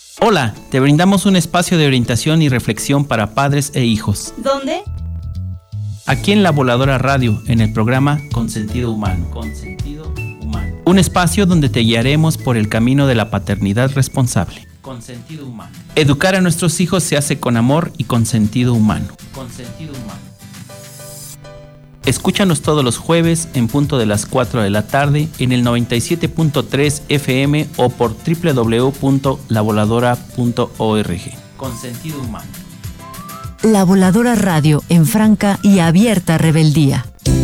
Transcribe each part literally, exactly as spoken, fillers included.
Hola, te brindamos un espacio de orientación y reflexión para padres e hijos. ¿Dónde? Aquí en La Voladora Radio, en el programa Con Sentido Humano. Con Sentido Humano. Un espacio donde te guiaremos por el camino de la paternidad responsable. Con Sentido Humano. Educar a nuestros hijos se hace con amor y con sentido humano. Con Sentido Humano. Escúchanos todos los jueves en punto de las cuatro de la tarde en el noventa y siete punto tres F M o por doble u doble u doble u punto la voladora punto org. Con Sentido Humano. La Voladora Radio, en franca y abierta rebeldía.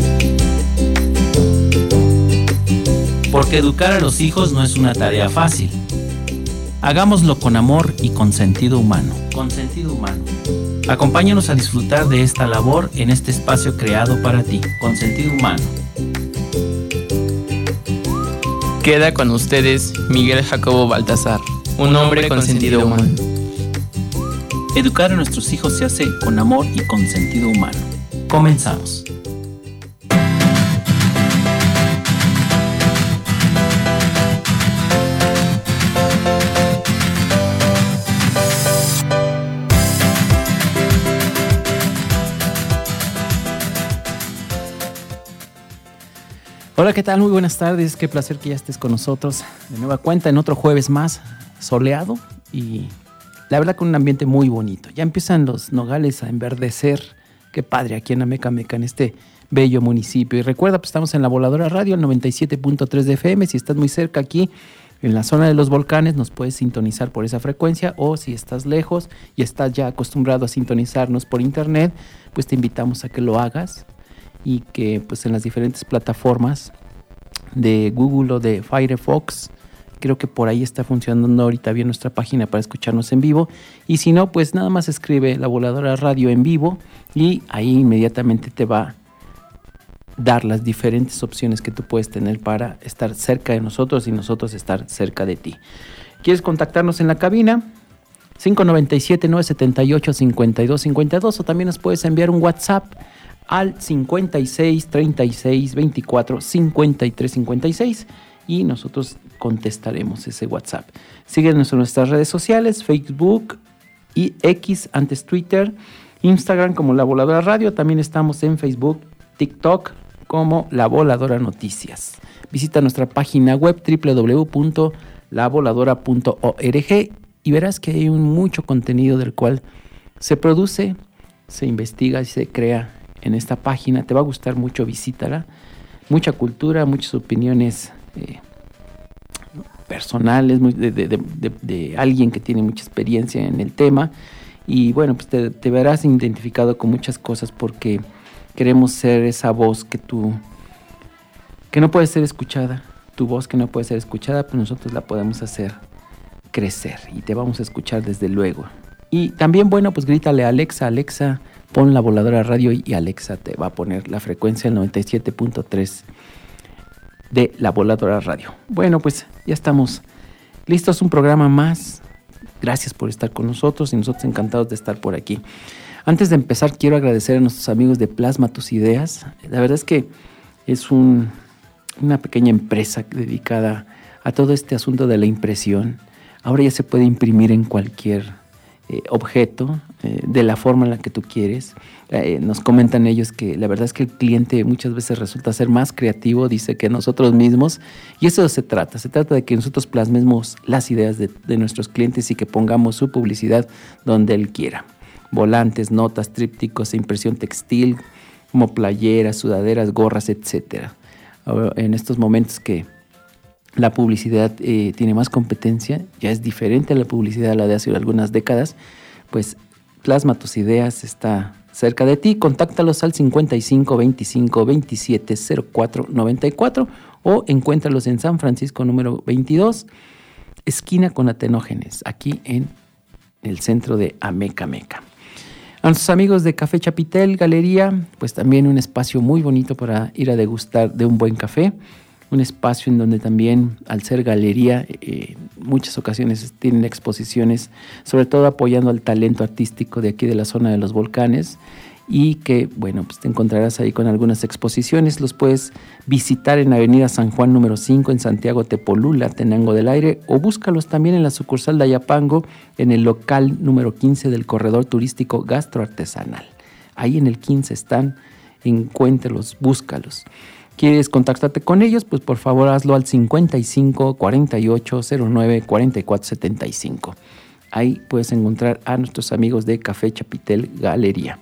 Porque educar a los hijos no es una tarea fácil. Hagámoslo con amor y con sentido humano. Con sentido humano. Acompáñanos a disfrutar de esta labor en este espacio creado para ti, con sentido humano. Queda con ustedes Miguel Jacobo Baltasar, un, un hombre con, con sentido, sentido humano. humano. Educar a nuestros hijos se hace con amor y con sentido humano. Comenzamos. Hola, ¿qué tal? Muy buenas tardes. Qué placer que ya estés con nosotros de nueva cuenta en otro jueves más soleado y la verdad con un ambiente muy bonito. Ya empiezan los nogales a enverdecer. Qué padre aquí en Amecameca, en este bello municipio. Y recuerda, pues estamos en La Voladora Radio, el noventa y siete punto tres de F M. Si estás muy cerca aquí en la zona de los volcanes, nos puedes sintonizar por esa frecuencia, o si estás lejos y estás ya acostumbrado a sintonizarnos por internet, pues te invitamos a que lo hagas y que pues en las diferentes plataformas de Google o de Firefox, creo que por ahí está funcionando ahorita bien nuestra página para escucharnos en vivo, y si no, pues nada más escribe La Voladora Radio en vivo y ahí inmediatamente te va a dar las diferentes opciones que tú puedes tener para estar cerca de nosotros y nosotros estar cerca de ti. ¿Quieres contactarnos en la cabina? cinco nueve siete, nueve siete ocho, cinco dos cinco dos, o también nos puedes enviar un WhatsApp al cincuenta y seis, treinta y seis, veinticuatro, cincuenta y tres, cincuenta y seis y nosotros contestaremos ese WhatsApp. Síguenos en nuestras redes sociales, Facebook y X, antes Twitter, Instagram como La Voladora Radio. También estamos en Facebook, TikTok como La Voladora Noticias. Visita nuestra página web doble u doble u doble u punto la voladora punto org y verás que hay un mucho contenido del cual se produce, se investiga y se crea en esta página. Te va a gustar mucho, visítala. Mucha cultura, muchas opiniones eh, personales de, de, de, de, de alguien que tiene mucha experiencia en el tema, y bueno, pues te, te verás identificado con muchas cosas porque queremos ser esa voz que tú que no puede ser escuchada, tu voz que no puede ser escuchada, pues nosotros la podemos hacer crecer y te vamos a escuchar desde luego. Y también, bueno, pues grítale a Alexa, Alexa, pon La Voladora Radio y Alexa te va a poner la frecuencia del noventa y siete punto tres de La Voladora Radio. Bueno, pues ya estamos listos, un programa más. Gracias por estar con nosotros y nosotros encantados de estar por aquí. Antes de empezar, quiero agradecer a nuestros amigos de Plasma Tus Ideas. La verdad es que es un, una pequeña empresa dedicada a todo este asunto de la impresión. Ahora ya se puede imprimir en cualquier Eh, objeto, eh, de la forma en la que tú quieres. Eh, nos comentan ellos que la verdad es que el cliente muchas veces resulta ser más creativo, dice, que nosotros mismos, y eso se trata, se trata de que nosotros plasmemos las ideas de, de nuestros clientes y que pongamos su publicidad donde él quiera. Volantes, notas, trípticos, impresión textil, como playeras, sudaderas, gorras, etcétera. Ahora, en estos momentos que la publicidad eh, tiene más competencia, ya es diferente a la publicidad a la de hace algunas décadas, pues Plasma Tus Ideas está cerca de ti. Contáctalos al cincuenta y cinco, veinticinco, veintisiete, cero cuatro, noventa y cuatro o encuéntralos en San Francisco número veintidós, esquina con Atenógenes, aquí en el centro de Amecameca. A nuestros amigos de Café Chapitel, Galería, pues también un espacio muy bonito para ir a degustar de un buen café. Un espacio en donde también, al ser galería, eh, muchas ocasiones tienen exposiciones, sobre todo apoyando al talento artístico de aquí de la zona de los volcanes, y que, bueno, pues te encontrarás ahí con algunas exposiciones. Los puedes visitar en Avenida San Juan número cinco en Santiago Tepolula, Tenango del Aire, o búscalos también en la sucursal de Ayapango, en el local número quince del Corredor Turístico Gastroartesanal. Ahí en el quince están, encuéntralos, búscalos. ¿Quieres contactarte con ellos? Pues por favor hazlo al cincuenta y cinco, cuarenta y ocho, cero nueve, cuarenta y cuatro setenta y cinco. Ahí puedes encontrar a nuestros amigos de Café Chapitel Galería.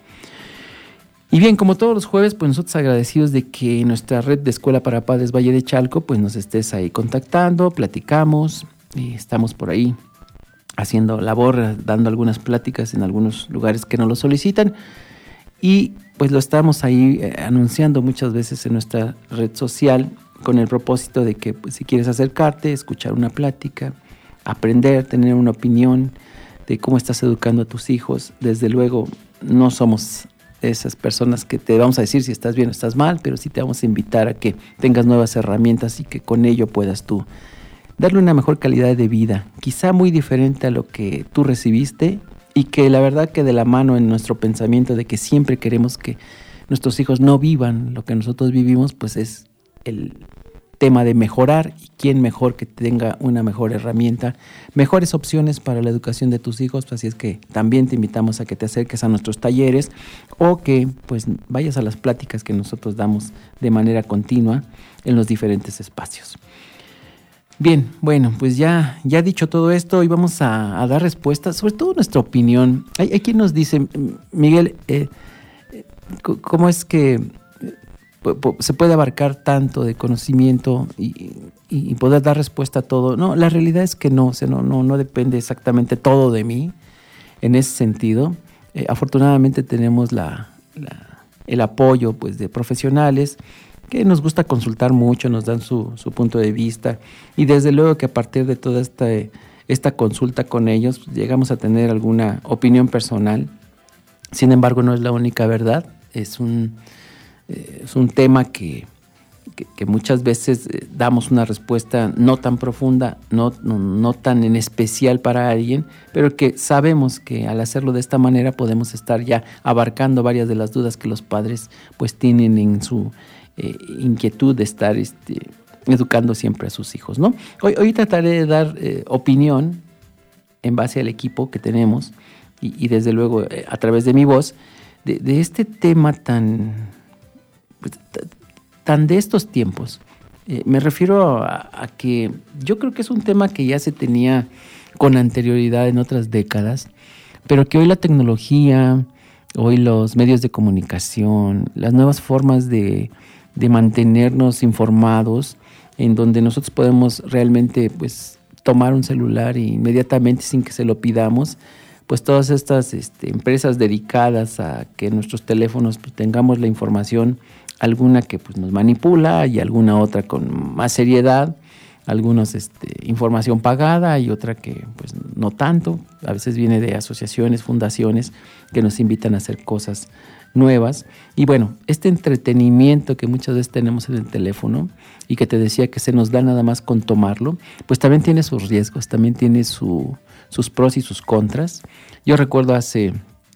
Y bien, como todos los jueves, pues nosotros agradecidos de que en nuestra red de Escuela para Padres Valle de Chalco, pues nos estés ahí contactando, platicamos, y estamos por ahí haciendo labor, dando algunas pláticas en algunos lugares que nos lo solicitan, y pues lo estamos ahí eh, anunciando muchas veces en nuestra red social con el propósito de que pues, si quieres acercarte, escuchar una plática, aprender, tener una opinión de cómo estás educando a tus hijos, desde luego no somos esas personas que te vamos a decir si estás bien o estás mal, pero sí te vamos a invitar a que tengas nuevas herramientas y que con ello puedas tú darle una mejor calidad de vida, quizá muy diferente a lo que tú recibiste, y que la verdad que de la mano en nuestro pensamiento de que siempre queremos que nuestros hijos no vivan lo que nosotros vivimos, pues es el tema de mejorar, y quién mejor que tenga una mejor herramienta, mejores opciones para la educación de tus hijos. Así es que también te invitamos a que te acerques a nuestros talleres o que pues vayas a las pláticas que nosotros damos de manera continua en los diferentes espacios. Bien, bueno, pues ya, ya dicho todo esto, hoy vamos a, a dar respuestas, sobre todo nuestra opinión. Hay, hay quien nos dice, Miguel, eh, ¿cómo es que se puede abarcar tanto de conocimiento y, y, y poder dar respuesta a todo? No, la realidad es que no, o sea, no, no, no depende exactamente todo de mí en ese sentido. Eh, afortunadamente tenemos la, la, el apoyo pues, de profesionales que nos gusta consultar mucho, nos dan su, su punto de vista, y desde luego que a partir de toda esta, esta consulta con ellos pues, llegamos a tener alguna opinión personal. Sin embargo, no es la única verdad, es un... Es un tema que, que, que muchas veces damos una respuesta no tan profunda, no, no, no tan en especial para alguien, pero que sabemos que al hacerlo de esta manera podemos estar ya abarcando varias de las dudas que los padres pues tienen en su eh, inquietud de estar este, educando siempre a sus hijos, ¿no? Hoy, hoy trataré de dar eh, opinión en base al equipo que tenemos y, y desde luego eh, a través de mi voz de, de este tema tan... tan de estos tiempos. Eh, me refiero a, a que yo creo que es un tema que ya se tenía con anterioridad en otras décadas, pero que hoy la tecnología, hoy los medios de comunicación, las nuevas formas de, de mantenernos informados, en donde nosotros podemos realmente pues, tomar un celular e inmediatamente sin que se lo pidamos, pues todas estas este, empresas dedicadas a que en nuestros teléfonos pues, tengamos la información, alguna que pues, nos manipula y alguna otra con más seriedad, algunos este, información pagada y otra que pues no tanto. A veces viene de asociaciones, fundaciones que nos invitan a hacer cosas nuevas. Y bueno, este entretenimiento que muchas veces tenemos en el teléfono y que te decía que se nos da nada más con tomarlo, pues también tiene sus riesgos, también tiene su, sus pros y sus contras. Yo recuerdo hace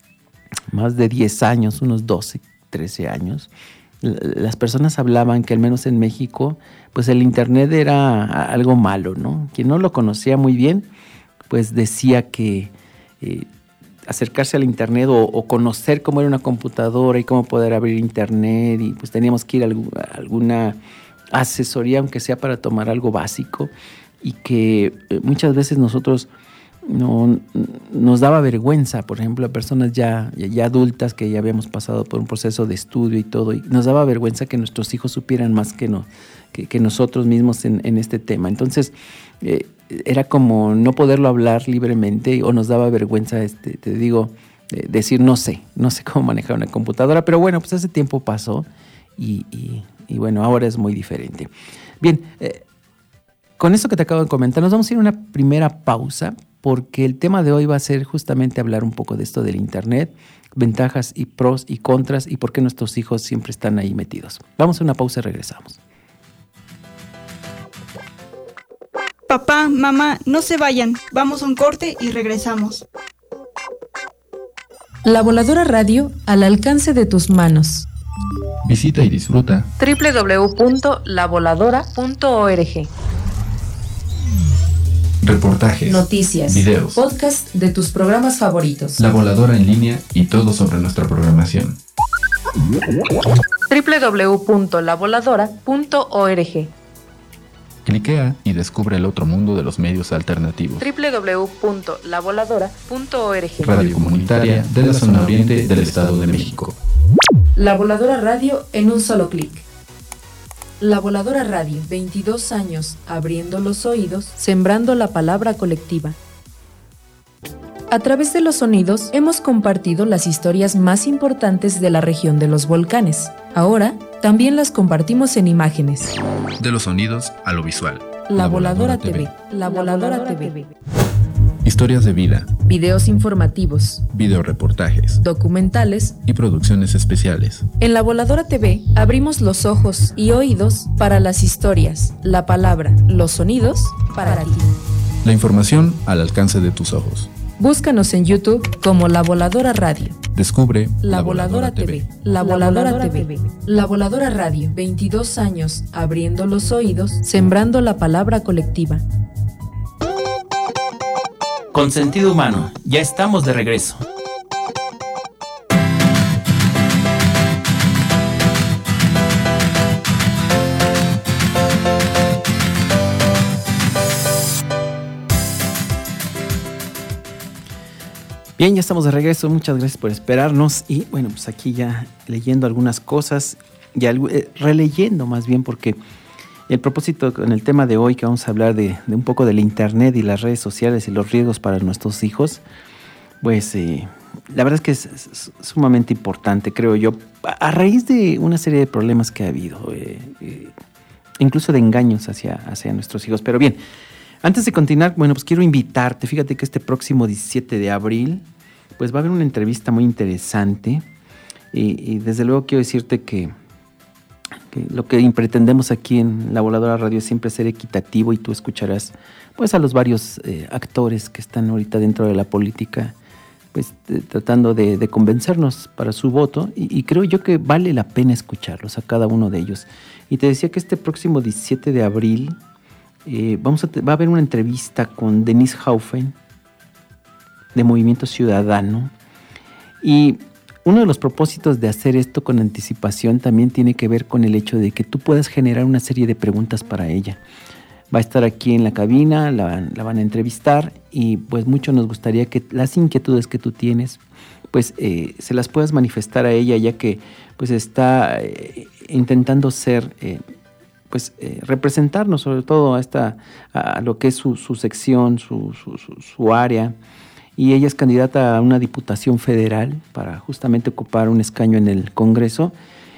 más de diez años, unos doce, trece años, las personas hablaban que al menos en México, pues el internet era algo malo, ¿no? Quien no lo conocía muy bien, pues decía que eh, acercarse al internet o, o conocer cómo era una computadora y cómo poder abrir internet, y pues teníamos que ir a, a alguna asesoría, aunque sea para tomar algo básico, y que eh, muchas veces nosotros no, nos daba vergüenza, por ejemplo, a personas ya, ya adultas que ya habíamos pasado por un proceso de estudio y todo, y nos daba vergüenza que nuestros hijos supieran más que, no, que, que nosotros mismos en, en este tema. Entonces, eh, era como no poderlo hablar libremente, o nos daba vergüenza, este, te digo, eh, decir no sé, no sé cómo manejar una computadora, pero bueno, pues ese tiempo pasó y, y, y bueno, ahora es muy diferente. Bien, eh, con eso que te acabo de comentar, nos vamos a ir a una primera pausa, porque el tema de hoy va a ser justamente hablar un poco de esto del internet, ventajas y pros y contras, y por qué nuestros hijos siempre están ahí metidos. Vamos a una pausa y regresamos. Papá, mamá, no se vayan. Vamos a un corte y regresamos. La Voladora Radio al alcance de tus manos. Visita y disfruta doble u doble u doble u punto la voladora punto org. Reportajes, noticias, videos, podcast de tus programas favoritos. La Voladora en línea y todo sobre nuestra programación. doble u doble u doble u punto la voladora punto org. Cliquea y descubre el otro mundo de los medios alternativos. doble u doble u doble u punto la voladora punto org. Radio comunitaria de la zona oriente del Estado de México. La Voladora Radio en un solo clic. La Voladora Radio, veintidós años, abriendo los oídos, sembrando la palabra colectiva. A través de los sonidos hemos compartido las historias más importantes de la región de los volcanes. Ahora, también las compartimos en imágenes. De los sonidos a lo visual. La, la Voladora, Voladora T V. T V. La Voladora T V. Historias de vida. Videos informativos. Videoreportajes. Documentales. Y producciones especiales. En La Voladora T V abrimos los ojos y oídos para las historias, la palabra, los sonidos para, para ti. La información al alcance de tus ojos. Búscanos en YouTube como La Voladora Radio. Descubre La, la Voladora, Voladora T V. La Voladora, Voladora T V. T V. La Voladora Radio. veintidós años abriendo los oídos, sembrando la palabra colectiva. Con sentido humano, ya estamos de regreso. Bien, ya estamos de regreso. Muchas gracias por esperarnos. Y bueno, pues aquí ya leyendo algunas cosas, ya eh, releyendo más bien, porque el propósito con el tema de hoy, que vamos a hablar de, de un poco del internet y las redes sociales y los riesgos para nuestros hijos, pues eh, la verdad es que es, es sumamente importante, creo yo, a, a raíz de una serie de problemas que ha habido, eh, eh, incluso de engaños hacia, hacia nuestros hijos. Pero bien, antes de continuar, bueno, pues quiero invitarte. Fíjate que este próximo diecisiete de abril, pues va a haber una entrevista muy interesante y, y desde luego quiero decirte que que lo que pretendemos aquí en La Voladora Radio es siempre ser equitativo, y tú escucharás pues a los varios eh, actores que están ahorita dentro de la política, pues de, tratando de, de convencernos para su voto, y, y creo yo que vale la pena escucharlos a cada uno de ellos. Y te decía que este próximo diecisiete de abril eh, vamos a te, va a haber una entrevista con Denise Haufen de Movimiento Ciudadano, y uno de los propósitos de hacer esto con anticipación también tiene que ver con el hecho de que tú puedas generar una serie de preguntas para ella. Va a estar aquí en la cabina, la, la van a entrevistar, y pues mucho nos gustaría que las inquietudes que tú tienes, pues eh, se las puedas manifestar a ella, ya que pues está eh, intentando ser, eh, pues eh, representarnos sobre todo a, esta, a lo que es su, su sección, su, su, su, su área. Y ella es candidata a una diputación federal para justamente ocupar un escaño en el Congreso.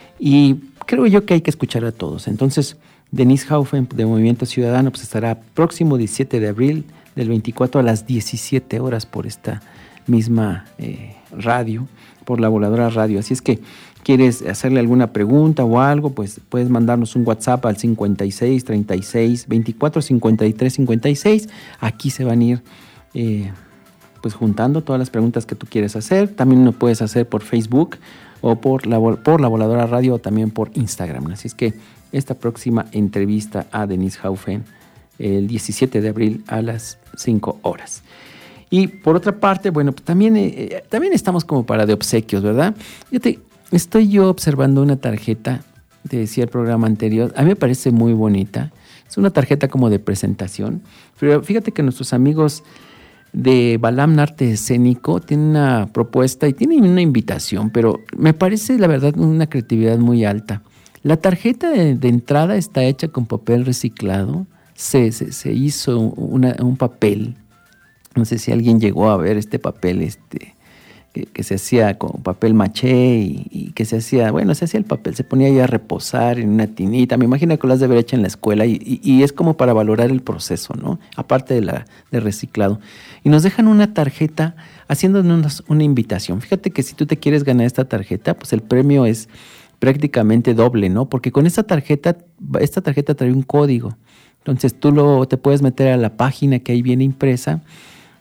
Y creo yo que hay que escuchar a todos. Entonces, Denise Haufen de Movimiento Ciudadano pues estará próximo diecisiete de abril del veinticuatro a las diecisiete horas por esta misma eh, radio, por La Voladora Radio. Así es que, ¿quieres hacerle alguna pregunta o algo? Pues puedes mandarnos un WhatsApp al cincuenta y seis, treinta y seis, veinticuatro, cincuenta y tres, cincuenta y seis. Aquí se van a ir Eh, pues juntando todas las preguntas que tú quieres hacer. También lo puedes hacer por Facebook o por la, por la Voladora Radio, o también por Instagram. Así es que esta próxima entrevista a Denise Haufen el diecisiete de abril a las cinco horas. Y por otra parte, bueno, pues también, eh, también estamos como para de obsequios, ¿verdad? Fíjate, estoy yo observando una tarjeta, te decía el programa anterior, a mí me parece muy bonita. Es una tarjeta como de presentación, pero fíjate que nuestros amigos de Balam Arte Escénico tiene una propuesta y tiene una invitación, pero me parece la verdad una creatividad muy alta. La tarjeta de, de entrada está hecha con papel reciclado, se, se, se hizo una, un papel, no sé si alguien llegó a ver este papel este que, que se hacía con papel maché y, y que se hacía, bueno, se hacía el papel, se ponía ahí a reposar en una tinita. Me imagino que lo has de haber hecho en la escuela y, y, y es como para valorar el proceso, ¿no? Aparte de la de reciclado. Y nos dejan una tarjeta haciéndonos una invitación. Fíjate que si tú te quieres ganar esta tarjeta, pues el premio es prácticamente doble, ¿no? Porque con esta tarjeta, esta tarjeta trae un código. Entonces tú lo, te puedes meter a la página que ahí viene impresa,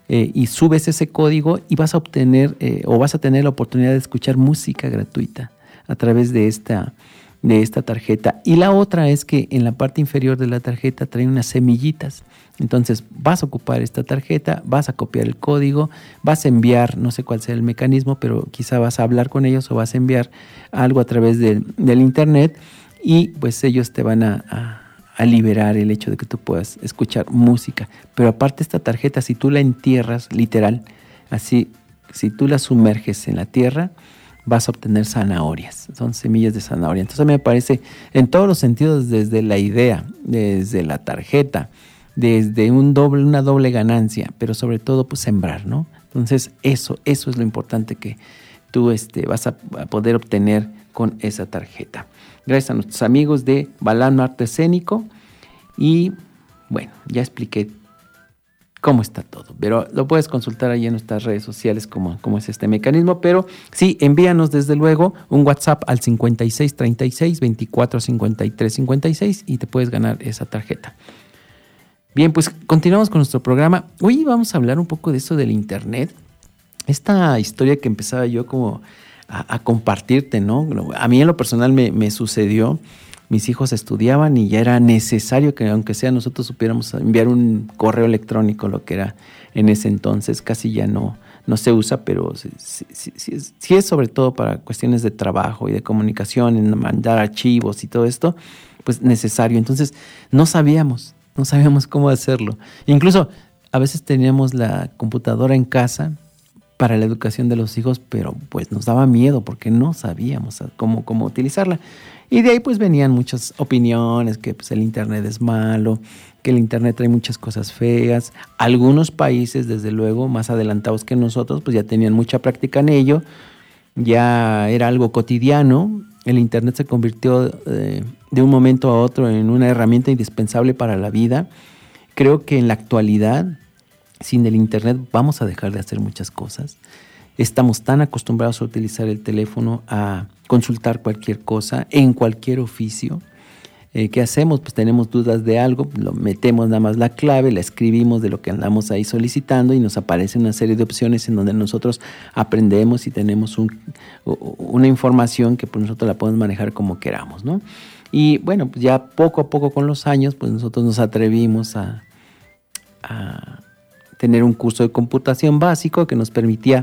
eh, y subes ese código y vas a obtener eh, o vas a tener la oportunidad de escuchar música gratuita a través de esta, de esta tarjeta. Y la otra es que en la parte inferior de la tarjeta trae unas semillitas. Entonces vas a ocupar esta tarjeta, vas a copiar el código, vas a enviar, no sé cuál sea el mecanismo, pero quizá vas a hablar con ellos o vas a enviar algo a través del, del internet y pues ellos te van a, a, a liberar el hecho de que tú puedas escuchar música. Pero aparte esta tarjeta, si tú la entierras, literal, así, si tú la sumerges en la tierra, vas a obtener zanahorias, son semillas de zanahoria. Entonces a mí me parece en todos los sentidos, desde la idea, desde la tarjeta, desde un doble, una doble ganancia, pero sobre todo pues sembrar, ¿no? Entonces eso, eso es lo importante que tú este, vas a, a poder obtener con esa tarjeta. Gracias a nuestros amigos de Balano Arte Escénico y bueno, ya expliqué cómo está todo, pero lo puedes consultar ahí en nuestras redes sociales cómo, cómo es este mecanismo, pero sí, envíanos desde luego un WhatsApp al cincuenta y seis treinta y seis veinticuatro cincuenta y tres cincuenta y seis y te puedes ganar esa tarjeta. Bien, pues continuamos con nuestro programa. Hoy vamos a hablar un poco de eso del internet. Esta historia que empezaba yo como a, a compartirte, ¿no? A mí en lo personal me, me sucedió. Mis hijos estudiaban y ya era necesario que aunque sea nosotros supiéramos enviar un correo electrónico, lo que era en ese entonces. Casi ya no, no se usa, pero sí, sí, sí, sí, es, sí es sobre todo para cuestiones de trabajo y de comunicación, en mandar archivos y todo esto, pues necesario. Entonces no sabíamos. No sabíamos cómo hacerlo. Incluso a veces teníamos la computadora en casa para la educación de los hijos, pero pues nos daba miedo porque no sabíamos cómo, cómo utilizarla. Y de ahí pues venían muchas opiniones, que pues el internet es malo, que el internet trae muchas cosas feas. Algunos países, desde luego, más adelantados que nosotros, pues ya tenían mucha práctica en ello. Ya era algo cotidiano. El internet se convirtió eh, de un momento a otro en una herramienta indispensable para la vida. Creo que en la actualidad, sin el internet, vamos a dejar de hacer muchas cosas. Estamos tan acostumbrados a utilizar el teléfono, a consultar cualquier cosa, en cualquier oficio. Eh, ¿Qué hacemos? Pues tenemos dudas de algo, lo metemos nada más la clave, la escribimos de lo que andamos ahí solicitando y nos aparece una serie de opciones en donde nosotros aprendemos y tenemos un, una información que pues nosotros la podemos manejar como queramos, ¿no? Y bueno, pues ya poco a poco con los años, pues nosotros nos atrevimos a, a tener un curso de computación básico que nos permitía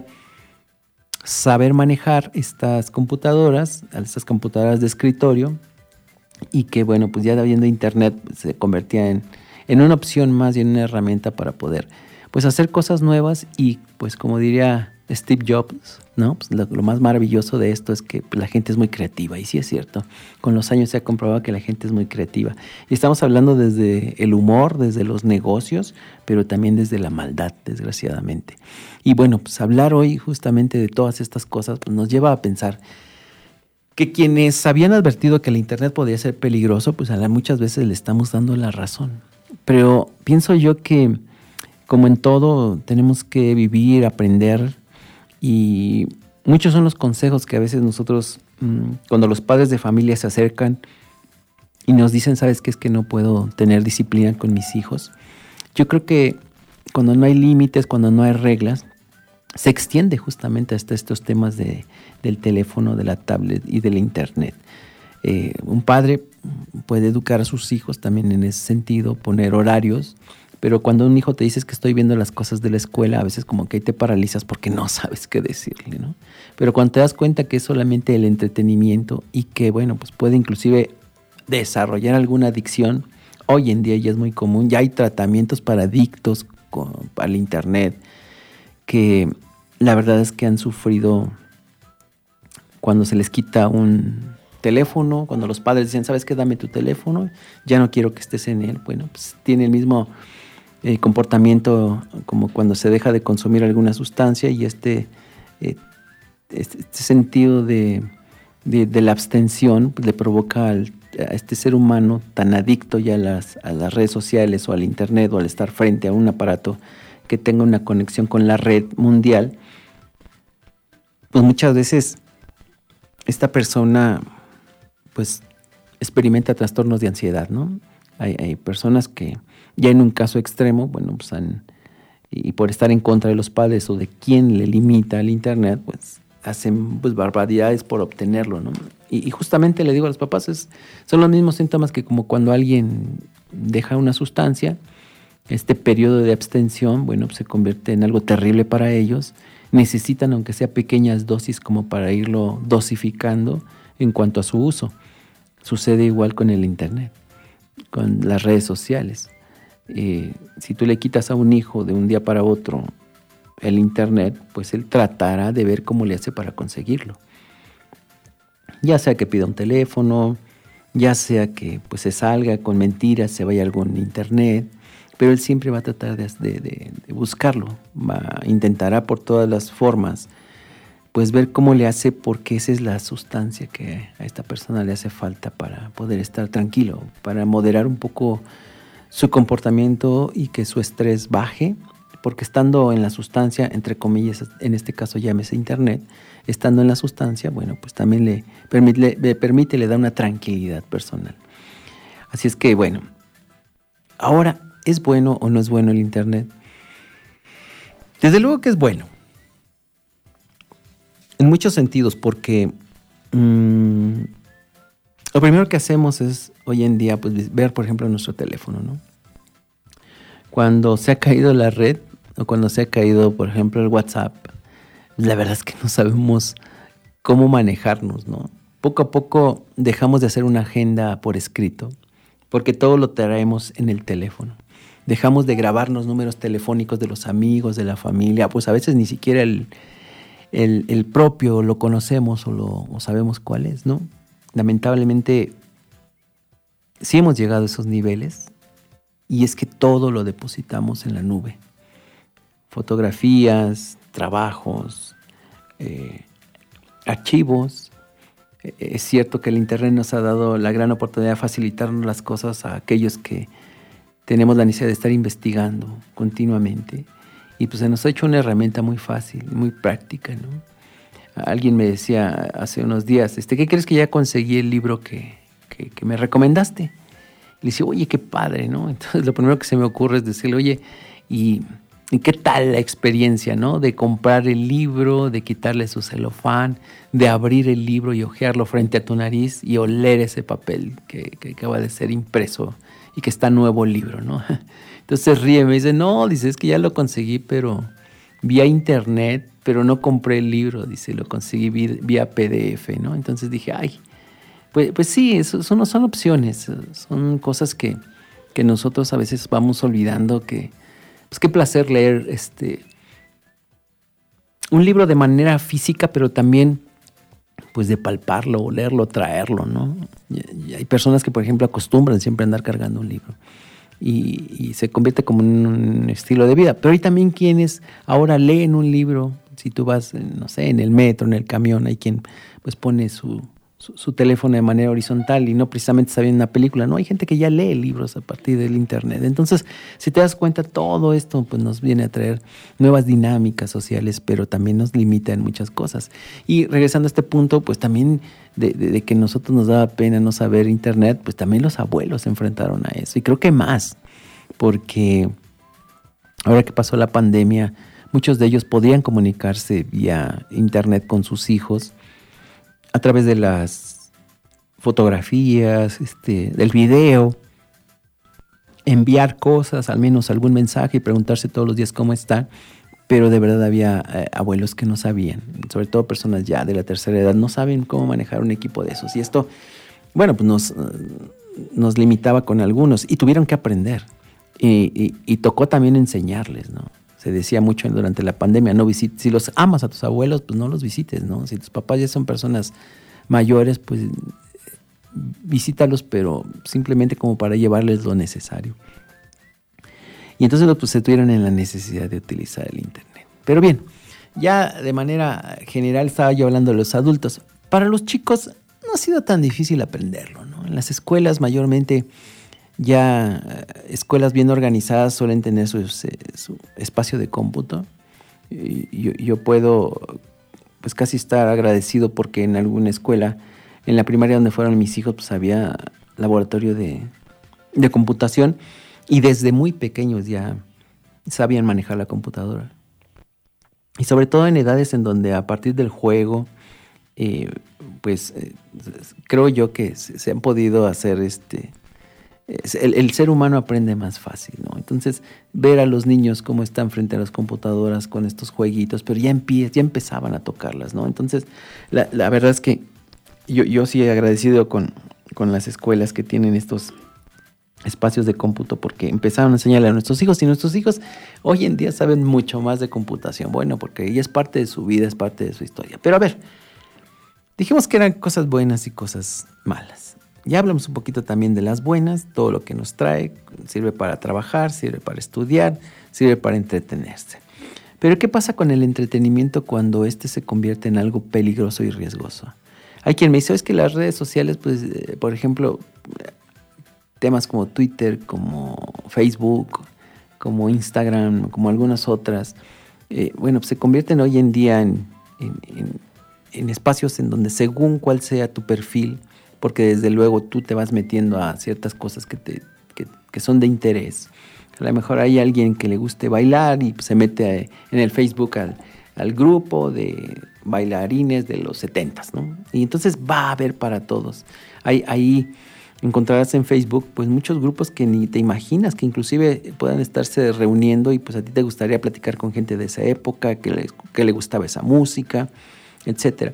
saber manejar estas computadoras, estas computadoras de escritorio, y que bueno, pues ya habiendo internet se convertía en, en una opción más y en una herramienta para poder pues hacer cosas nuevas. Y pues como diría Steve Jobs, ¿no? Pues lo, lo más maravilloso de esto es que pues, la gente es muy creativa, y sí es cierto, con los años se ha comprobado que la gente es muy creativa, y estamos hablando desde el humor, desde los negocios, pero también desde la maldad, desgraciadamente. Y bueno, pues hablar hoy justamente de todas estas cosas pues nos lleva a pensar que quienes habían advertido que el internet podía ser peligroso, pues a la, muchas veces le estamos dando la razón. Pero pienso yo que, como en todo, tenemos que vivir, aprender, y muchos son los consejos que a veces nosotros, mmm, cuando los padres de familia se acercan y nos dicen, ¿sabes qué? Es que no puedo tener disciplina con mis hijos. Yo creo que cuando no hay límites, cuando no hay reglas, se extiende justamente hasta estos temas de, del teléfono, de la tablet y del internet. Eh, un padre puede educar a sus hijos también en ese sentido, poner horarios, pero cuando un hijo te dice que estoy viendo las cosas de la escuela, a veces como que ahí te paralizas porque no sabes qué decirle, ¿no? Pero cuando te das cuenta que es solamente el entretenimiento y que, bueno, pues puede inclusive desarrollar alguna adicción, hoy en día ya es muy común, ya hay tratamientos para adictos con, al internet, que la verdad es que han sufrido cuando se les quita un teléfono, cuando los padres dicen, ¿sabes qué? Dame tu teléfono, ya no quiero que estés en él. Bueno, pues tiene el mismo eh, comportamiento como cuando se deja de consumir alguna sustancia, y este, eh, este, este sentido de, de, de la abstención pues, le provoca al, a este ser humano tan adicto ya a las, a las redes sociales o al internet o al estar frente a un aparato que tenga una conexión con la red mundial, pues muchas veces esta persona pues experimenta trastornos de ansiedad, ¿no? Hay, hay personas que ya en un caso extremo, bueno, pues han y por estar en contra de los padres o de quien le limita el internet, pues hacen pues barbaridades por obtenerlo, ¿no? Y, y justamente le digo a los papás, es, son los mismos síntomas que como cuando alguien deja una sustancia, este periodo de abstención, bueno, pues se convierte en algo terrible para ellos. Necesitan, aunque sea pequeñas dosis, como para irlo dosificando en cuanto a su uso. Sucede igual con el internet, con las redes sociales. Eh, si tú le quitas a un hijo de un día para otro el internet, pues él tratará de ver cómo le hace para conseguirlo. Ya sea que pida un teléfono, ya sea que pues se salga con mentiras, se vaya a algún internet, pero él siempre va a tratar de, de, de, de buscarlo, va, intentará por todas las formas pues ver cómo le hace, porque esa es la sustancia que a esta persona le hace falta para poder estar tranquilo, para moderar un poco su comportamiento y que su estrés baje, porque estando en la sustancia, entre comillas, en este caso llámese internet, estando en la sustancia, bueno, pues también le permite, le, le permite, le da una tranquilidad personal. Así es que, bueno, ahora, ¿es bueno o no es bueno el internet? Desde luego que es bueno. En muchos sentidos, porque mmm, lo primero que hacemos es, hoy en día, pues ver, por ejemplo, nuestro teléfono, ¿no? Cuando se ha caído la red, o cuando se ha caído, por ejemplo, el WhatsApp, la verdad es que no sabemos cómo manejarnos, ¿no? Poco a poco dejamos de hacer una agenda por escrito, porque todo lo traemos en el teléfono. Dejamos de grabarnos números telefónicos de los amigos, de la familia, pues a veces ni siquiera el, el, el propio lo conocemos o, lo, o sabemos cuál es, ¿no? Lamentablemente, sí hemos llegado a esos niveles, y es que todo lo depositamos en la nube. Fotografías, trabajos, eh, archivos. Es cierto que el internet nos ha dado la gran oportunidad de facilitarnos las cosas a aquellos que tenemos la necesidad de estar investigando continuamente. Y pues se nos ha hecho una herramienta muy fácil, muy práctica, ¿no? Alguien me decía hace unos días, este, ¿qué crees que ya conseguí el libro que, que, que me recomendaste? Le dice, oye, qué padre, ¿no? Entonces lo primero que se me ocurre es decirle, oye, ¿y, ¿y qué tal la experiencia, ¿no? De comprar el libro, de quitarle su celofán, de abrir el libro y hojearlo frente a tu nariz y oler ese papel que, que acaba de ser impreso y que está nuevo el libro, ¿no? Entonces ríe, me dice, no, dice, es que ya lo conseguí, pero vía internet, pero no compré el libro, dice, lo conseguí vía P D F, ¿no? Entonces dije, ay, Pues, pues sí, eso, eso no son opciones, son cosas que, que nosotros a veces vamos olvidando, que pues qué placer leer este un libro de manera física, pero también pues de palparlo, olerlo, traerlo, ¿no? Y, y hay personas que, por ejemplo, acostumbran siempre a andar cargando un libro y, y se convierte como en un estilo de vida. Pero hay también quienes ahora leen un libro, si tú vas, no sé, en el metro, en el camión, hay quien pues pone su Su, su teléfono de manera horizontal y no precisamente está viendo una película, ¿no? Hay gente que ya lee libros a partir del internet. Entonces, si te das cuenta, todo esto pues nos viene a traer nuevas dinámicas sociales, pero también nos limita en muchas cosas. Y regresando a este punto, pues también de, de, de que nosotros nos daba pena no saber internet, pues también los abuelos se enfrentaron a eso. Y creo que más, porque ahora que pasó la pandemia, muchos de ellos podían comunicarse vía internet con sus hijos, a través de las fotografías, este, del video, enviar cosas, al menos algún mensaje y preguntarse todos los días cómo están, pero de verdad había eh, abuelos que no sabían, sobre todo personas ya de la tercera edad, no saben cómo manejar un equipo de esos. Y esto, bueno, pues nos, nos limitaba con algunos y tuvieron que aprender. Y, y, y tocó también enseñarles, ¿no? Se decía mucho durante la pandemia, no visites, si los amas a tus abuelos, pues no los visites, ¿no? Si tus papás ya son personas mayores, pues visítalos, pero simplemente como para llevarles lo necesario. Y entonces pues, se tuvieron en la necesidad de utilizar el internet. Pero bien, ya de manera general estaba yo hablando de los adultos. Para los chicos no ha sido tan difícil aprenderlo, ¿no? En las escuelas mayormente ya escuelas bien organizadas suelen tener su, su espacio de cómputo. Y yo, yo puedo pues casi estar agradecido porque en alguna escuela, en la primaria donde fueron mis hijos, pues había laboratorio de, de computación y desde muy pequeños ya sabían manejar la computadora. Y sobre todo en edades en donde a partir del juego, eh, pues eh, creo yo que se, se han podido hacer este... El, el ser humano aprende más fácil, ¿no? Entonces, ver a los niños cómo están frente a las computadoras con estos jueguitos, pero ya, empie- ya empezaban a tocarlas, ¿no? Entonces, la, la verdad es que yo, yo sí he agradecido con, con las escuelas que tienen estos espacios de cómputo, porque empezaron a enseñarle a nuestros hijos, y nuestros hijos hoy en día saben mucho más de computación. Bueno, porque ella es parte de su vida, es parte de su historia. Pero a ver, dijimos que eran cosas buenas y cosas malas. Ya hablamos un poquito también de las buenas, todo lo que nos trae, sirve para trabajar, sirve para estudiar, sirve para entretenerse. Pero ¿qué pasa con el entretenimiento cuando este se convierte en algo peligroso y riesgoso? Hay quien me dice, es que las redes sociales, pues, eh, por ejemplo, temas como Twitter, como Facebook, como Instagram, como algunas otras, eh, bueno, pues se convierten hoy en día en, en, en, en espacios en donde según cuál sea tu perfil, porque desde luego tú te vas metiendo a ciertas cosas que, te, que, que son de interés. A lo mejor hay alguien que le guste bailar y se mete a, en el Facebook al, al grupo de bailarines de los setentas, ¿no? Y entonces va a haber para todos. Hay, ahí encontrarás en Facebook pues muchos grupos que ni te imaginas, que inclusive puedan estarse reuniendo y pues a ti te gustaría platicar con gente de esa época, que le, que le gustaba esa música, etcétera.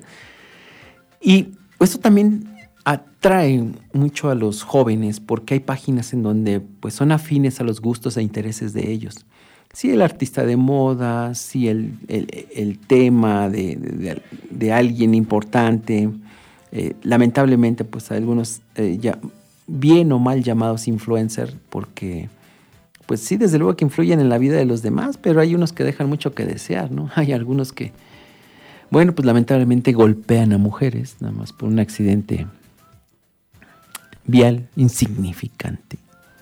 Y esto también atrae mucho a los jóvenes porque hay páginas en donde pues, son afines a los gustos e intereses de ellos. Si el artista de moda, si el, el, el tema de, de, de alguien importante, eh, lamentablemente pues algunos eh, ya bien o mal llamados influencers, porque pues sí, desde luego que influyen en la vida de los demás, pero hay unos que dejan mucho que desear, ¿no? Hay algunos que, bueno, pues lamentablemente golpean a mujeres, nada más por un accidente vial insignificante,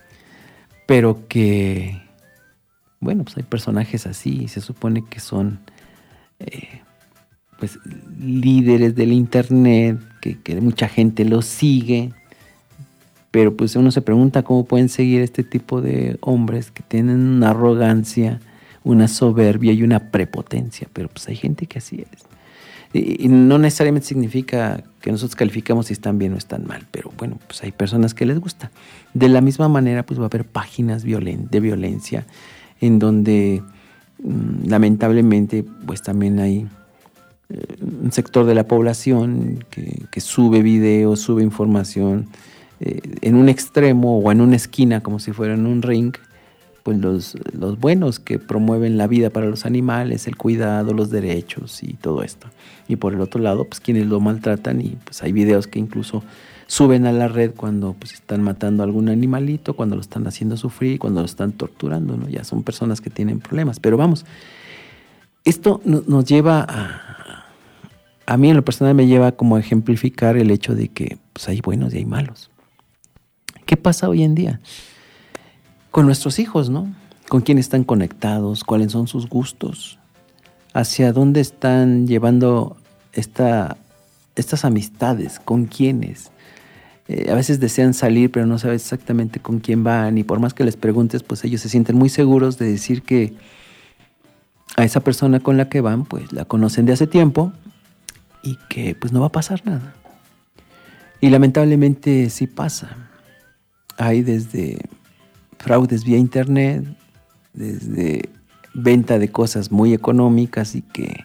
pero que, bueno, pues hay personajes así y se supone que son eh, pues líderes del internet, que, que mucha gente los sigue, pero pues uno se pregunta cómo pueden seguir este tipo de hombres que tienen una arrogancia, una soberbia y una prepotencia, pero pues hay gente que así es. Y no necesariamente significa que nosotros calificamos si están bien o están mal, pero bueno, pues hay personas que les gusta. De la misma manera, pues va a haber páginas violen- de violencia en donde mmm, lamentablemente pues también hay eh, un sector de la población que, que sube videos, sube información eh, en un extremo o en una esquina como si fuera en un ring. Pues los, los buenos que promueven la vida para los animales, el cuidado, los derechos y todo esto. Y por el otro lado, pues quienes lo maltratan, y pues hay videos que incluso suben a la red cuando pues están matando a algún animalito, cuando lo están haciendo sufrir, cuando lo están torturando, ¿no? Ya son personas que tienen problemas. Pero vamos, esto no, nos lleva a... A mí en lo personal me lleva como a ejemplificar el hecho de que pues hay buenos y hay malos. ¿Qué pasa hoy en día? Con nuestros hijos, ¿no? Con quién están conectados, cuáles son sus gustos, hacia dónde están llevando esta, estas amistades, con quiénes. Eh, a veces desean salir, pero no sabes exactamente con quién van, y por más que les preguntes, pues ellos se sienten muy seguros de decir que a esa persona con la que van, pues la conocen de hace tiempo y que pues no va a pasar nada. Y lamentablemente sí pasa. Hay desde fraudes vía internet, desde venta de cosas muy económicas y que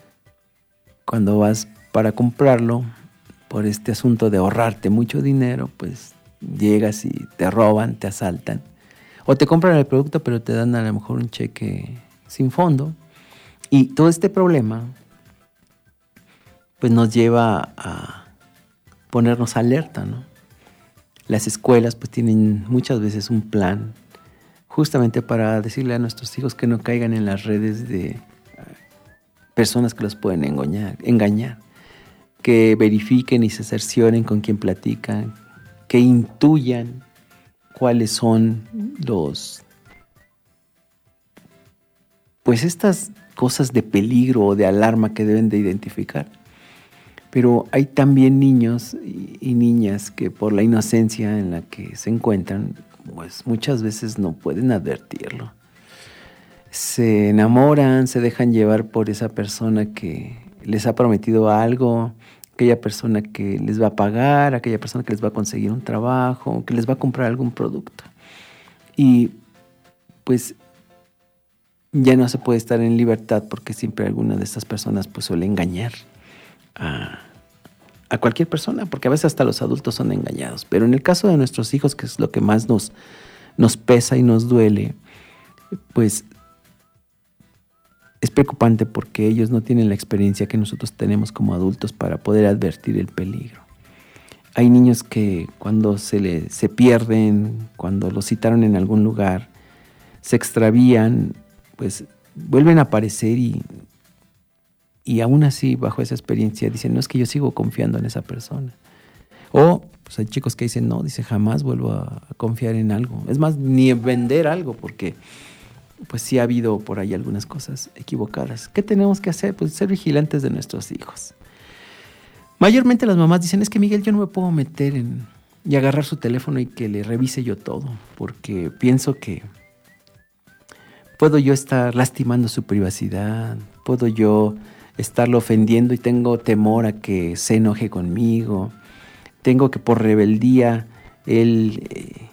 cuando vas para comprarlo, por este asunto de ahorrarte mucho dinero, pues llegas y te roban, te asaltan. O te compran el producto pero te dan a lo mejor un cheque sin fondo. Y todo este problema pues nos lleva a ponernos alerta, ¿no? Las escuelas pues tienen muchas veces un plan justamente para decirle a nuestros hijos que no caigan en las redes de personas que los pueden engañar, engañar, que verifiquen y se cercioren con quién platican, que intuyan cuáles son los, pues estas cosas de peligro o de alarma que deben de identificar. Pero hay también niños y, y niñas que por la inocencia en la que se encuentran, pues muchas veces no pueden advertirlo. se enamoran, se dejan llevar por esa persona que les ha prometido algo, aquella persona que les va a pagar, aquella persona que les va a conseguir un trabajo, que les va a comprar algún producto. Y pues ya no se puede estar en libertad porque siempre alguna de estas personas pues suele engañar a, a cualquier persona, porque a veces hasta los adultos son engañados. Pero en el caso de nuestros hijos, que es lo que más nos, nos pesa y nos duele, pues es preocupante porque ellos no tienen la experiencia que nosotros tenemos como adultos para poder advertir el peligro. Hay niños que cuando se, le, se pierden, cuando los citaron en algún lugar, se extravían, pues vuelven a aparecer y, y aún así bajo esa experiencia dicen, no, es que yo sigo confiando en esa persona. O pues hay chicos que dicen, no, dice, jamás vuelvo a, a confiar en algo. Es más, ni en vender algo, porque pues sí ha habido por ahí algunas cosas equivocadas. ¿Qué tenemos que hacer? Pues ser vigilantes de nuestros hijos. Mayormente las mamás dicen, es que Miguel, yo no me puedo meter en y agarrar su teléfono y que le revise yo todo, porque pienso que puedo yo estar lastimando su privacidad, puedo yo estarlo ofendiendo y tengo temor a que se enoje conmigo, tengo que por rebeldía él eh,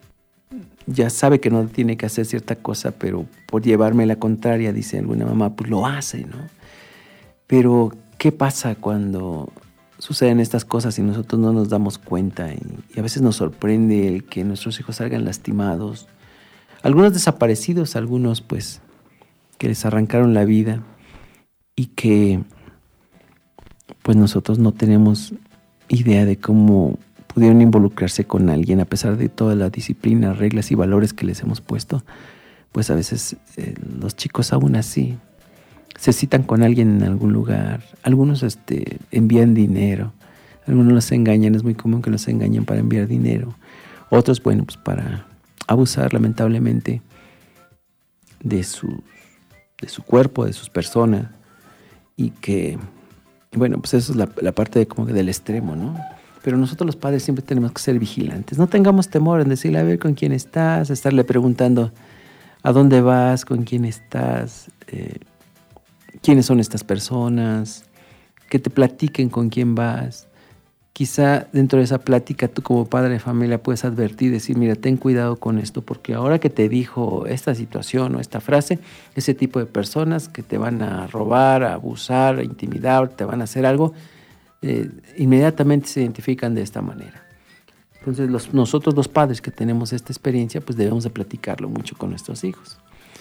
ya sabe que no tiene que hacer cierta cosa, pero por llevarme la contraria, dice alguna mamá, pues lo hace, ¿no? Pero, ¿qué pasa cuando suceden estas cosas y nosotros no nos damos cuenta? Y, y a veces nos sorprende el que nuestros hijos salgan lastimados. Algunos desaparecidos, algunos pues que les arrancaron la vida y que pues nosotros no tenemos idea de cómo pudieron involucrarse con alguien a pesar de toda la disciplina, reglas y valores que les hemos puesto. Pues a veces eh, los chicos aún así se citan con alguien en algún lugar, algunos este, envían dinero, algunos los engañan, es muy común que los engañen para enviar dinero, otros bueno pues para abusar lamentablemente de su, de su cuerpo, de sus personas, y que bueno pues eso es la, la parte de, como que del extremo, ¿no? Pero nosotros los padres siempre tenemos que ser vigilantes. No tengamos temor en decirle, a ver, ¿con quién estás? Estarle preguntando, ¿a dónde vas? ¿Con quién estás? Eh, ¿Quiénes son estas personas? Que te platiquen con quién vas. Quizá dentro de esa plática tú como padre de familia puedes advertir, decir, mira, ten cuidado con esto, porque ahora que te dijo esta situación o esta frase, ese tipo de personas que te van a robar, a abusar, a intimidar, te van a hacer algo, Eh, inmediatamente se identifican de esta manera. Entonces los, nosotros los padres que tenemos esta experiencia pues debemos de platicarlo mucho con nuestros hijos.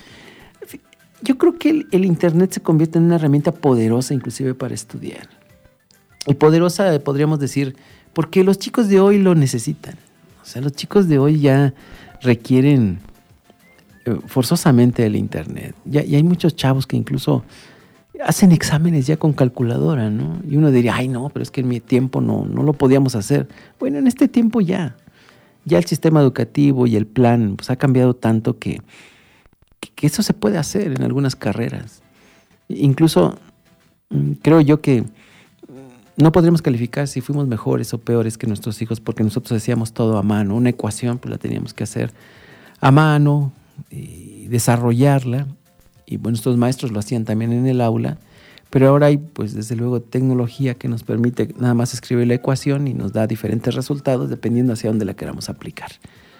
Yo creo que el, el internet se convierte en una herramienta poderosa inclusive para estudiar. Y poderosa podríamos decir porque los chicos de hoy lo necesitan. O sea, los chicos de hoy ya requieren eh, forzosamente el internet. Ya, y hay muchos chavos que incluso hacen exámenes ya con calculadora, ¿no? Y uno diría, ay, no, pero es que en mi tiempo no, no lo podíamos hacer. Bueno, en este tiempo ya. Ya el sistema educativo y el plan pues, ha cambiado tanto que, que, que eso se puede hacer en algunas carreras. Incluso creo yo que no podríamos calificar si fuimos mejores o peores que nuestros hijos porque nosotros hacíamos todo a mano. Una ecuación pues la teníamos que hacer a mano y desarrollarla. Y bueno, estos maestros lo hacían también en el aula, pero ahora hay, pues desde luego, tecnología que nos permite nada más escribir la ecuación y nos da diferentes resultados dependiendo hacia dónde la queramos aplicar.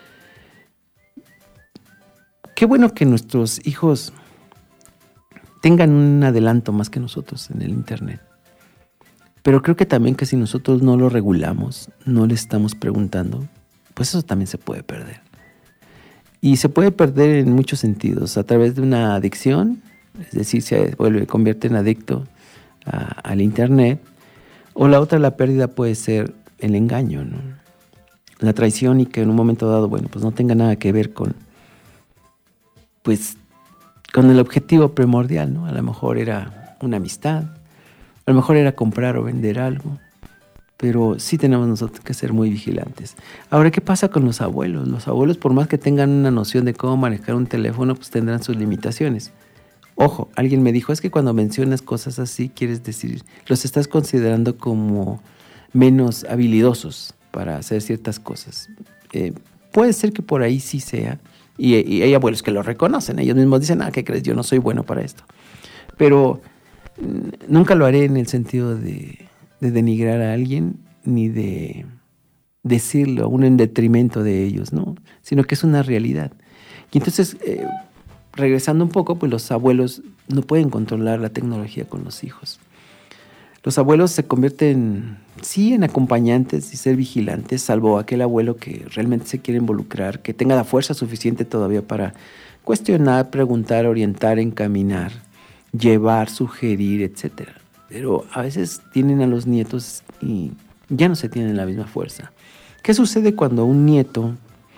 Qué bueno que nuestros hijos tengan un adelanto más que nosotros en el internet, pero creo que también que si nosotros no lo regulamos, no le estamos preguntando, pues eso también se puede perder. Y se puede perder en muchos sentidos, a través de una adicción, es decir, se vuelve, convierte en adicto a, al internet, o la otra, la pérdida puede ser el engaño, ¿no? La traición y que en un momento dado, bueno, pues no tenga nada que ver con, pues, con el objetivo primordial, ¿no? A lo mejor era una amistad, a lo mejor era comprar o vender algo, pero sí tenemos nosotros que ser muy vigilantes. Ahora, ¿qué pasa con los abuelos? Los abuelos, por más que tengan una noción de cómo manejar un teléfono, pues tendrán sus limitaciones. Ojo, alguien me dijo, es que cuando mencionas cosas así, quieres decir, los estás considerando como menos habilidosos para hacer ciertas cosas. Eh, puede ser que por ahí sí sea, Y, y hay abuelos que lo reconocen, ellos mismos dicen, ah, ¿qué crees? Yo no soy bueno para esto. Pero mm, nunca lo haré en el sentido de, de denigrar a alguien, ni de decirlo aún en detrimento de ellos, ¿no? Sino que es una realidad. Y entonces, eh, regresando un poco, pues los abuelos no pueden controlar la tecnología con los hijos. Los abuelos se convierten, sí, en acompañantes y ser vigilantes, salvo aquel abuelo que realmente se quiere involucrar, que tenga la fuerza suficiente todavía para cuestionar, preguntar, orientar, encaminar, llevar, sugerir, etcétera. Pero a veces tienen a los nietos y ya no se tienen la misma fuerza. ¿Qué sucede cuando un nieto,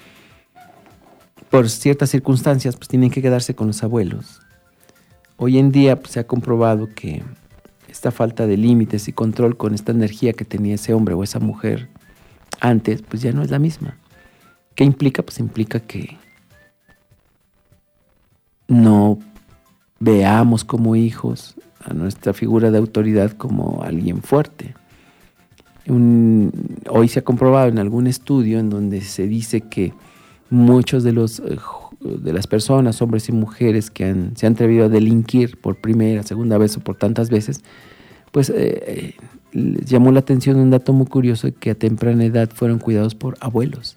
por ciertas circunstancias, pues tienen que quedarse con los abuelos? Hoy en día pues, se ha comprobado que esta falta de límites y control con esta energía que tenía ese hombre o esa mujer antes, pues ya no es la misma. ¿Qué implica? Pues implica que no veamos como hijos a nuestra figura de autoridad como alguien fuerte. Un, hoy se ha comprobado en algún estudio en donde se dice que muchos de los de las personas, hombres y mujeres que han, se han atrevido a delinquir por primera, segunda vez o por tantas veces, pues eh, les llamó la atención un dato muy curioso, que a temprana edad fueron cuidados por abuelos.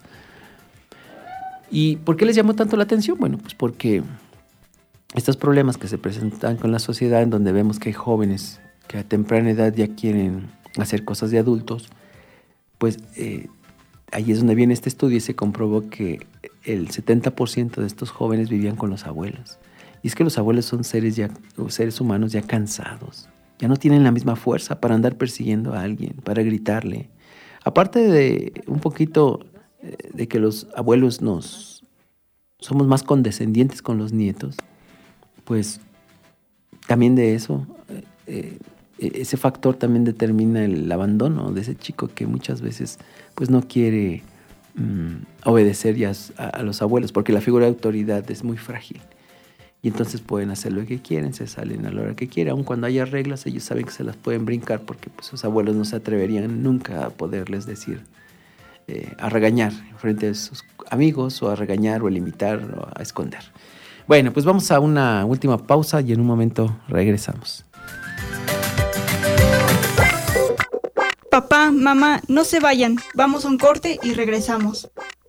¿Y por qué les llamó tanto la atención? Bueno, pues porque estos problemas que se presentan con la sociedad, en donde vemos que hay jóvenes que a temprana edad ya quieren hacer cosas de adultos, pues eh, ahí es donde viene este estudio y se comprobó que el setenta por ciento de estos jóvenes vivían con los abuelos. Y es que los abuelos son seres, ya, seres humanos ya cansados. Ya no tienen la misma fuerza para andar persiguiendo a alguien, para gritarle. Aparte de un poquito eh, de que los abuelos nos somos más condescendientes con los nietos, pues también de eso, eh, ese factor también determina el abandono de ese chico que muchas veces pues no quiere mm, obedecer ya a, a los abuelos, porque la figura de autoridad es muy frágil. Y entonces pueden hacer lo que quieren, se salen a la hora que quieran. Aun cuando haya reglas, ellos saben que se las pueden brincar, porque pues, sus abuelos no se atreverían nunca a poderles decir, eh, a regañar frente a sus amigos, o a regañar, o a limitar, o a esconder. Bueno, pues vamos a una última pausa y en un momento regresamos. Papá, mamá, no se vayan. Vamos a un corte y regresamos.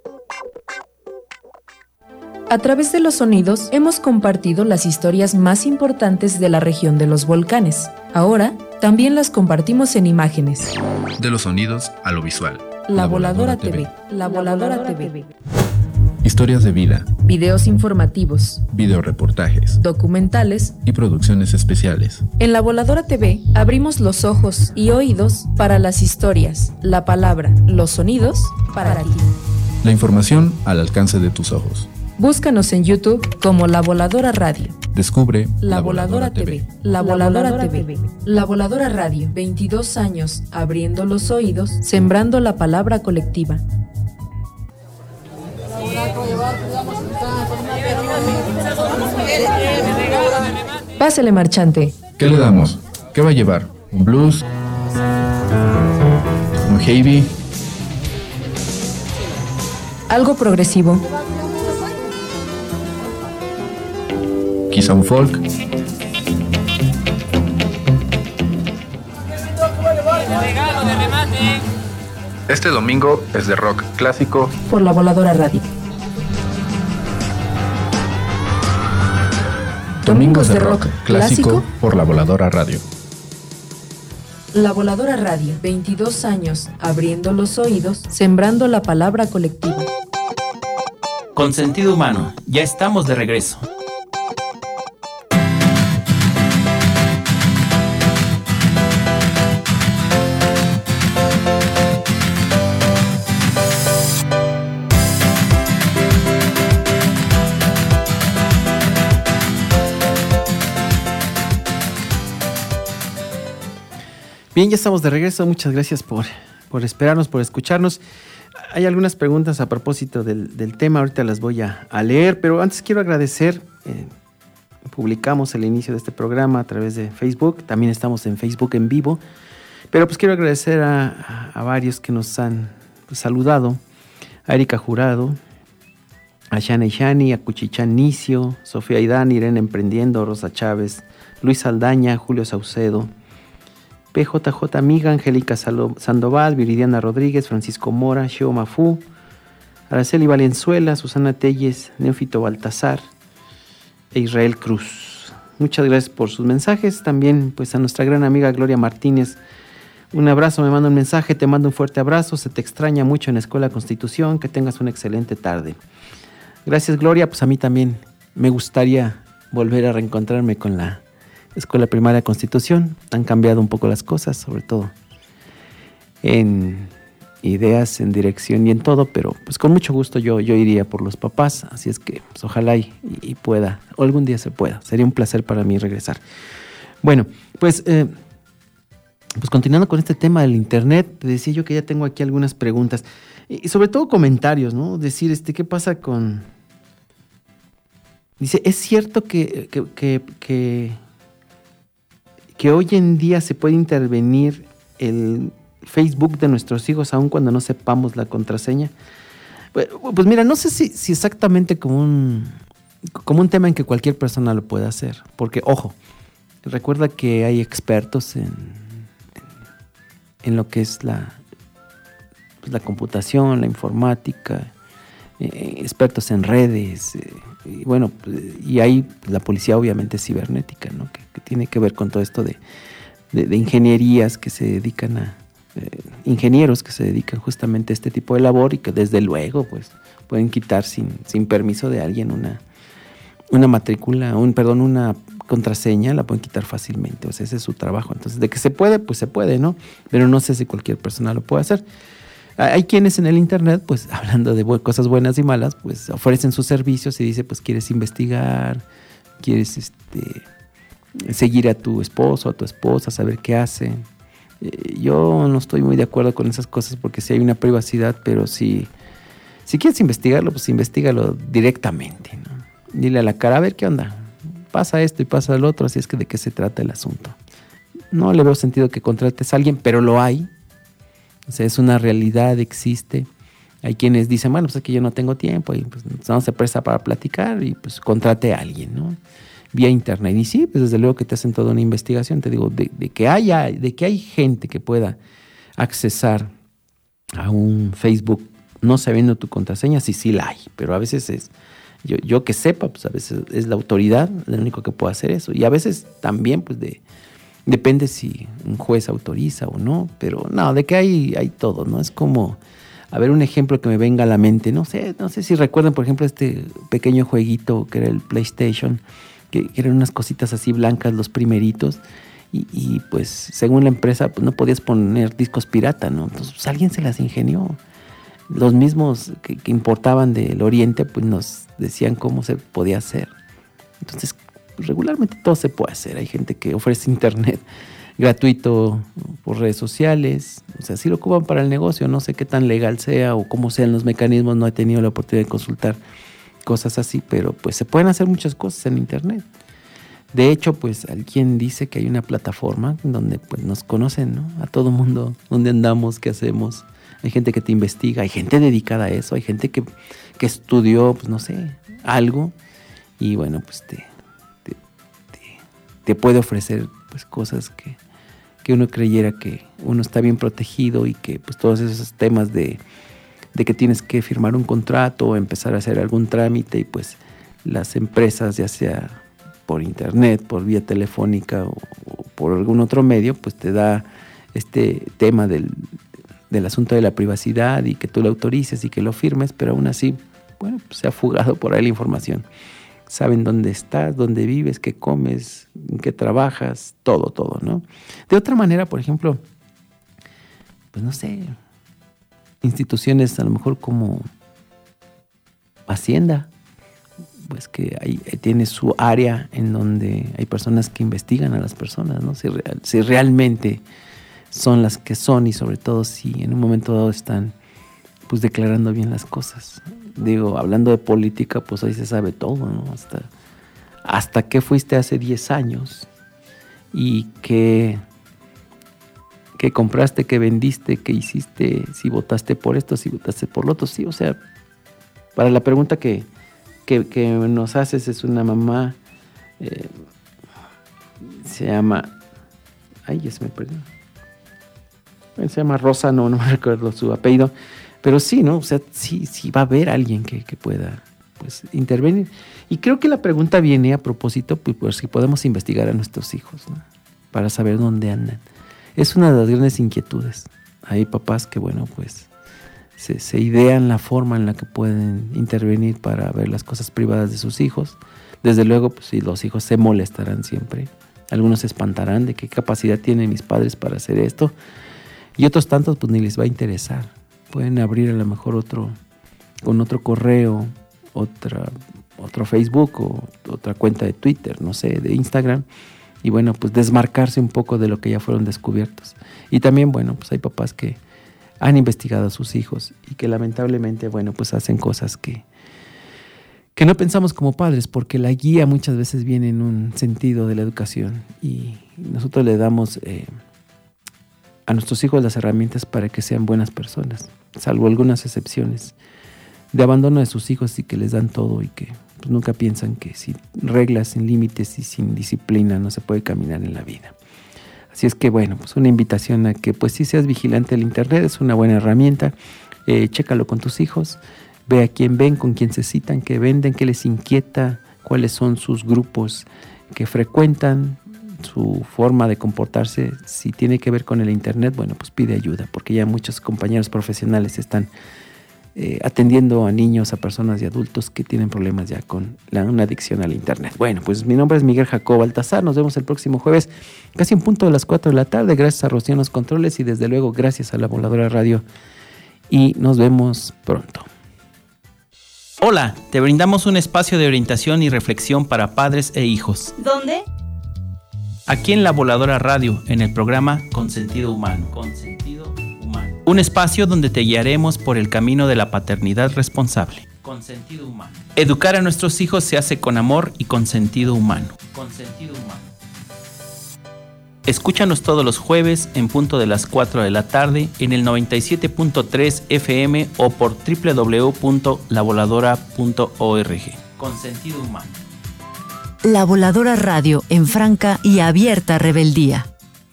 A través de los sonidos hemos compartido las historias más importantes de la región de los volcanes. Ahora también las compartimos en imágenes. De los sonidos a lo visual. La, la Voladora, Voladora T V. La Voladora, Voladora T V. Historias de vida. Videos informativos. Videoreportajes. Documentales. Y producciones especiales. En La Voladora T V abrimos los ojos y oídos para las historias, la palabra, los sonidos para, para ti. La información al alcance de tus ojos. Búscanos en YouTube como La Voladora Radio. Descubre La, la Voladora, Voladora T V. La Voladora, Voladora T V. La Voladora Radio. veintidós años abriendo los oídos, sembrando la palabra colectiva. Pásele, marchante. ¿Qué le damos? ¿Qué va a llevar? ¿Un blues? ¿Un heavy? Algo progresivo. Quizá un folk. Este domingo es de rock clásico por La Voladora Radio. Domingos de rock clásico por La Voladora Radio. La Voladora Radio, veintidós años abriendo los oídos, sembrando la palabra colectiva. Con sentido humano, ya estamos de regreso. Bien, ya estamos de regreso. Muchas gracias por, por esperarnos, por escucharnos. Hay algunas preguntas a propósito del, del tema, ahorita las voy a, a leer, pero antes quiero agradecer, eh, publicamos el inicio de este programa a través de Facebook, también estamos en Facebook en vivo, pero pues quiero agradecer a, a, a varios que nos han pues, saludado, a Erika Jurado, a Shani Shani, a Cuchichán Nicio, Sofía Aidán, Irene Emprendiendo, Rosa Chávez, Luis Aldaña, Julio Saucedo, P J J Amiga, Angélica Sandoval, Viridiana Rodríguez, Francisco Mora, Shio Mafu, Araceli Valenzuela, Susana Telles, Neófito Baltasar e Israel Cruz. Muchas gracias por sus mensajes. También pues a nuestra gran amiga Gloria Martínez, un abrazo, me manda un mensaje, te mando un fuerte abrazo, se te extraña mucho en la Escuela Constitución, que tengas una excelente tarde. Gracias, Gloria, pues a mí también me gustaría volver a reencontrarme con la Escuela Primaria Constitución. Han cambiado un poco las cosas, sobre todo en ideas, en dirección y en todo, pero pues con mucho gusto yo, yo iría por los papás, así es que pues, ojalá y, y pueda, o algún día se pueda, sería un placer para mí regresar. Bueno, pues, eh, pues continuando con este tema del internet, te decía yo que ya tengo aquí algunas preguntas, y sobre todo comentarios, ¿no? Decir, este, ¿qué pasa con...? Dice, ¿es cierto que, que, que, que, que hoy en día se puede intervenir el Facebook de nuestros hijos aun cuando no sepamos la contraseña? Pues, pues mira, no sé si, si exactamente como un, como un tema en que cualquier persona lo pueda hacer, porque ojo, recuerda que hay expertos en, en lo que es la, pues la computación, la informática, eh, expertos en redes, eh, y bueno, y hay la policía obviamente cibernética, ¿no? Que, que tiene que ver con todo esto de, de, de ingenierías que se dedican a eh, ingenieros que se dedican justamente a este tipo de labor y que desde luego pues pueden quitar sin, sin permiso de alguien una, una matrícula, un perdón, una contraseña, la pueden quitar fácilmente, o sea, ese es su trabajo. Entonces, de que se puede, pues se puede, ¿no? Pero no sé si cualquier persona lo puede hacer. Hay quienes en el internet, pues hablando de bu- cosas buenas y malas, pues ofrecen sus servicios y dice, pues quieres investigar, quieres este, seguir a tu esposo, a tu esposa, saber qué hace. Eh, yo no estoy muy de acuerdo con esas cosas porque sí hay una privacidad, pero si, si quieres investigarlo, pues investígalo directamente, ¿no? Dile a la cara, a ver qué onda, pasa esto y pasa lo otro, así es que de qué se trata el asunto. No le veo sentido que contrates a alguien, pero lo hay. O sea, es una realidad, existe. Hay quienes dicen, bueno, pues es que yo no tengo tiempo y pues no se presta para platicar y pues contrate a alguien, ¿no? Vía internet. Y sí, pues desde luego que te hacen toda una investigación. Te digo, de, de que haya, de que hay gente que pueda accesar a un Facebook no sabiendo tu contraseña, sí, sí la hay. Pero a veces es, yo, yo que sepa, pues a veces es la autoridad el único que puede hacer eso. Y a veces también, pues de... Depende si un juez autoriza o no, pero no, de que hay, hay todo, ¿no? Es como, a ver, un ejemplo que me venga a la mente, no sé, no sé si recuerdan, por ejemplo, este pequeño jueguito que era el PlayStation, que, que eran unas cositas así blancas, los primeritos, y, y pues según la empresa, pues no podías poner discos pirata, ¿no? Entonces, pues, alguien se las ingenió. Los mismos que, que importaban del Oriente, pues nos decían cómo se podía hacer. Entonces, regularmente todo se puede hacer. Hay gente que ofrece internet gratuito por redes sociales, o sea, sí lo ocupan para el negocio, no sé qué tan legal sea o cómo sean los mecanismos, no he tenido la oportunidad de consultar cosas así, pero pues se pueden hacer muchas cosas en internet. De hecho, pues alguien dice que hay una plataforma donde pues nos conocen, ¿no? A todo mundo, dónde andamos, qué hacemos. Hay gente que te investiga, hay gente dedicada a eso, hay gente que, que estudió, pues no sé, algo y bueno, pues te te puede ofrecer pues cosas que, que uno creyera que uno está bien protegido y que pues todos esos temas de, de que tienes que firmar un contrato o empezar a hacer algún trámite y pues las empresas, ya sea por internet, por vía telefónica o, o por algún otro medio, pues te da este tema del, del asunto de la privacidad y que tú lo autorices y que lo firmes, pero aún así, bueno, pues se ha fugado por ahí la información. Saben dónde estás, dónde vives, qué comes, en qué trabajas, todo, todo, ¿no? De otra manera, por ejemplo, pues no sé, instituciones a lo mejor como Hacienda, pues que ahí tiene su área en donde hay personas que investigan a las personas, ¿no? Si, real, si realmente son las que son y sobre todo si en un momento dado están pues declarando bien las cosas. Digo, hablando de política, pues ahí se sabe todo, ¿no? Hasta, hasta qué fuiste hace diez años y qué, qué compraste, qué vendiste, qué hiciste, si votaste por esto, si votaste por lo otro. Sí, o sea, para la pregunta que, que, que nos haces es una mamá, eh, se llama, ay, ya se me perdió, se llama Rosa, no, no me recuerdo su apellido, pero sí, ¿no? O sea, sí, sí va a haber alguien que, que pueda, pues, intervenir. Y creo que la pregunta viene a propósito, pues, pues si podemos investigar a nuestros hijos, ¿no? Para saber dónde andan. Es una de las grandes inquietudes. Hay papás que, bueno, pues, se, se idean la forma en la que pueden intervenir para ver las cosas privadas de sus hijos. Desde luego, pues, si los hijos se molestarán siempre. Algunos se espantarán de qué capacidad tienen mis padres para hacer esto. Y otros tantos, pues, ni les va a interesar. Pueden abrir a lo mejor otro, con otro correo, otra, otro Facebook o otra cuenta de Twitter, no sé, de Instagram. Y bueno, pues desmarcarse un poco de lo que ya fueron descubiertos. Y también, bueno, pues hay papás que han investigado a sus hijos y que lamentablemente, bueno, pues hacen cosas que, que no pensamos como padres, porque la guía muchas veces viene en un sentido de la educación y nosotros le damos eh, a nuestros hijos las herramientas para que sean buenas personas, salvo algunas excepciones de abandono de sus hijos y que les dan todo y que pues, nunca piensan que sin reglas, sin límites y sin disciplina no se puede caminar en la vida. Así es que bueno, pues una invitación a que pues sí seas vigilante del internet, es una buena herramienta, eh, chécalo con tus hijos, ve a quién ven, con quién se citan, qué venden, qué les inquieta, cuáles son sus grupos que frecuentan, su forma de comportarse. Si tiene que ver con el internet, bueno, pues pide ayuda, porque ya muchos compañeros profesionales están eh, atendiendo a niños, a personas y adultos que tienen problemas ya con la, una adicción al internet. Bueno, pues mi nombre es Miguel Jacobo Baltasar, nos vemos el próximo jueves, casi en punto de las cuatro de la tarde, gracias a Rocío en los controles y desde luego gracias a La Voladora Radio, y nos vemos pronto. Hola, te brindamos un espacio de orientación y reflexión para padres e hijos. ¿Dónde? Aquí en La Voladora Radio, en el programa Con Sentido Humano. Con Sentido Humano. Un espacio donde te guiaremos por el camino de la paternidad responsable. Con Sentido Humano. Educar a nuestros hijos se hace con amor y con sentido humano. Con Sentido Humano. Escúchanos todos los jueves en punto de las cuatro de la tarde en el noventa y siete punto tres F M o por doble u doble u doble u punto la voladora punto org. Con Sentido Humano. La Voladora Radio en franca y abierta rebeldía.